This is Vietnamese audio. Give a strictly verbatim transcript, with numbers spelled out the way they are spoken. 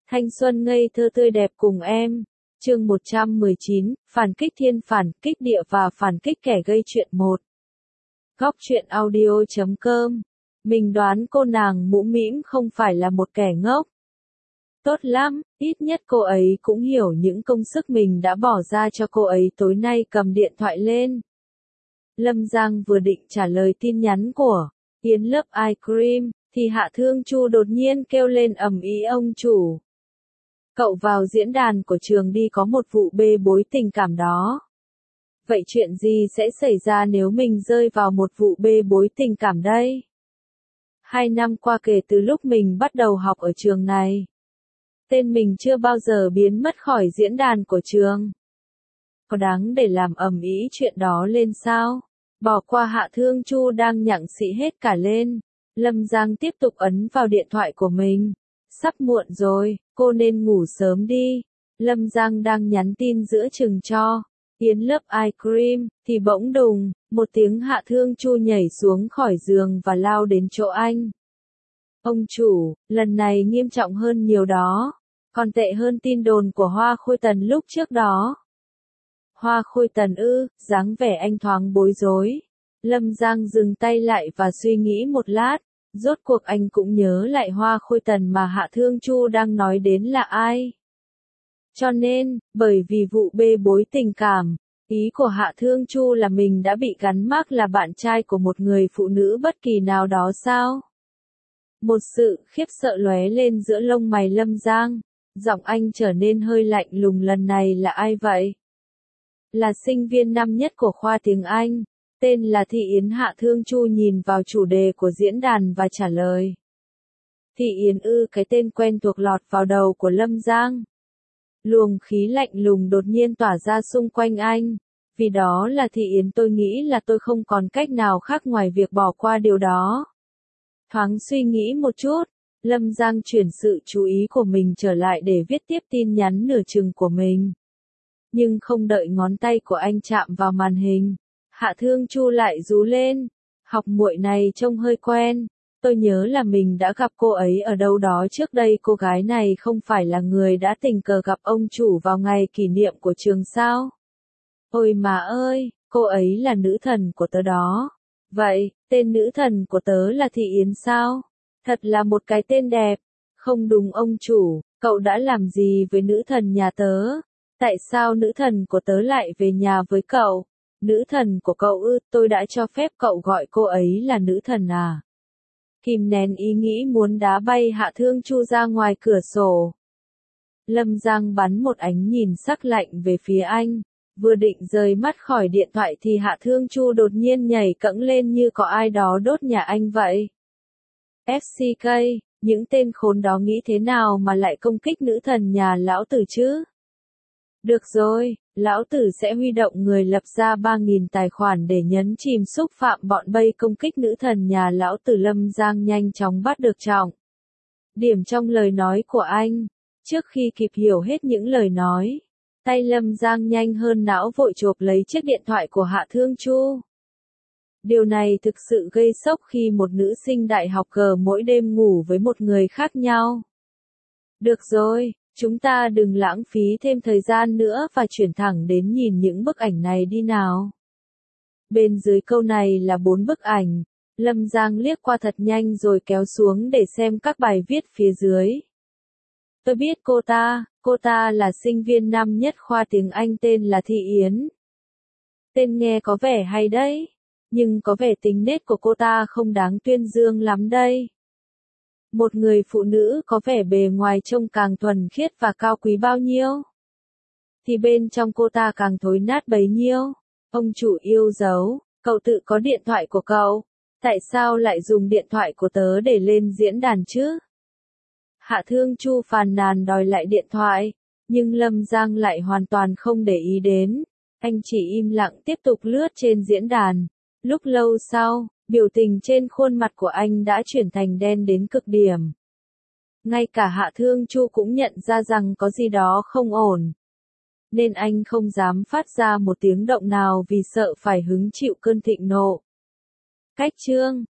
Thanh xuân ngây thơ tươi đẹp cùng em. Chương một trăm mười chín, phản kích thiên phản kích địa và phản kích kẻ gây chuyện một. Góc truyện audio chấm com. Mình đoán cô nàng mũ mĩm không phải là một kẻ ngốc. Tốt lắm, ít nhất cô ấy cũng hiểu những công sức mình đã bỏ ra cho cô ấy tối nay cầm điện thoại lên. Lâm Giang vừa định trả lời tin nhắn của Yến Love Ice Cream, thì Hạ Thương Chu đột nhiên kêu lên ầm ĩ ông chủ. Cậu vào diễn đàn của trường đi, có một vụ bê bối tình cảm đó. Vậy chuyện gì sẽ xảy ra nếu mình rơi vào một vụ bê bối tình cảm đây? Hai năm qua kể từ lúc mình bắt đầu học ở trường này, tên mình chưa bao giờ biến mất khỏi diễn đàn của trường. Có đáng để làm ầm ĩ chuyện đó lên sao? Bỏ qua Hạ Thương Chu đang nhặng xị hết cả lên. Lâm Giang tiếp tục ấn vào điện thoại của mình. Sắp muộn rồi, cô nên ngủ sớm đi. Lâm Giang đang nhắn tin giữa chừng cho Yến Love Ice Cream, thì bỗng đùng, một tiếng Hạ Thương Chu nhảy xuống khỏi giường và lao đến chỗ anh. Ông chủ, lần này nghiêm trọng hơn nhiều đó. Còn tệ hơn tin đồn của Hoa Khôi Tần lúc trước đó. Hoa Khôi Tần ư? Dáng vẻ anh thoáng bối rối. Lâm Giang dừng tay lại và suy nghĩ một lát. Rốt cuộc anh cũng nhớ lại Hoa Khôi Tần mà Hạ Thương Chu đang nói đến là ai. Cho nên, bởi vì vụ bê bối tình cảm, ý của Hạ Thương Chu là mình đã bị gắn mác là bạn trai của một người phụ nữ bất kỳ nào đó sao? Một sự khiếp sợ lóe lên giữa lông mày Lâm Giang. Giọng anh trở nên hơi lạnh lùng. Lần này là ai vậy? Là sinh viên năm nhất của khoa tiếng Anh. Tên là Thị Yến. Hạ Thương Chu nhìn vào chủ đề của diễn đàn và trả lời. Thị Yến ư? Cái tên quen thuộc lọt vào đầu của Lâm Giang. Luồng khí lạnh lùng đột nhiên tỏa ra xung quanh anh. Vì đó là Thị Yến, tôi nghĩ là tôi không còn cách nào khác ngoài việc bỏ qua điều đó. Thoáng suy nghĩ một chút, Lâm Giang chuyển sự chú ý của mình trở lại để viết tiếp tin nhắn nửa chừng của mình. Nhưng không đợi ngón tay của anh chạm vào màn hình, Hạ Thương Chu lại rú lên. Học muội này trông hơi quen. Tôi nhớ là mình đã gặp cô ấy ở đâu đó trước đây. Cô gái này không phải là người đã tình cờ gặp ông chủ vào ngày kỷ niệm của trường sao? Ôi mà ơi, cô ấy là nữ thần của tớ đó. Vậy, tên nữ thần của tớ là Thị Yến sao? Thật là một cái tên đẹp. Không đúng ông chủ, cậu đã làm gì với nữ thần nhà tớ? Tại sao nữ thần của tớ lại về nhà với cậu? Nữ thần của cậu ư? Tôi đã cho phép cậu gọi cô ấy là nữ thần à? Kìm nén ý nghĩ muốn đá bay Hạ Thương Chu ra ngoài cửa sổ. Lâm Giang bắn một ánh nhìn sắc lạnh về phía anh. Vừa định rời mắt khỏi điện thoại thì Hạ Thương Chu đột nhiên nhảy cẫng lên như có ai đó đốt nhà anh vậy. ép xê ca, những tên khốn đó nghĩ thế nào mà lại công kích nữ thần nhà lão tử chứ? Được rồi, lão tử sẽ huy động người lập ra ba nghìn tài khoản để nhấn chìm xúc phạm bọn bay công kích nữ thần nhà lão tử. Lâm Giang nhanh chóng bắt được trọng điểm trong lời nói của anh. Trước khi kịp hiểu hết những lời nói, tay Lâm Giang nhanh hơn não vội chộp lấy chiếc điện thoại của Hạ Thương Chu. Điều này thực sự gây sốc khi một nữ sinh đại học cờ mỗi đêm ngủ với một người khác nhau. Được rồi, chúng ta đừng lãng phí thêm thời gian nữa và chuyển thẳng đến nhìn những bức ảnh này đi nào. Bên dưới câu này là bốn bức ảnh. Lâm Giang liếc qua thật nhanh rồi kéo xuống để xem các bài viết phía dưới. Tôi biết cô ta, cô ta là sinh viên năm nhất khoa tiếng Anh tên là Thị Yến. Tên nghe có vẻ hay đấy, nhưng có vẻ tính nết của cô ta không đáng tuyên dương lắm đây. Một người phụ nữ có vẻ bề ngoài trông càng thuần khiết và cao quý bao nhiêu, thì bên trong cô ta càng thối nát bấy nhiêu. Ông chủ yêu dấu, cậu tự có điện thoại của cậu, tại sao lại dùng điện thoại của tớ để lên diễn đàn chứ? Hạ Thương Chu phàn nàn đòi lại điện thoại, nhưng Lâm Giang lại hoàn toàn không để ý đến. Anh chỉ im lặng tiếp tục lướt trên diễn đàn. Lúc lâu sau, biểu tình trên khuôn mặt của anh đã chuyển thành đen đến cực điểm. Ngay cả Hạ Thương Chu cũng nhận ra rằng có gì đó không ổn. Nên anh không dám phát ra một tiếng động nào vì sợ phải hứng chịu cơn thịnh nộ. Cách chương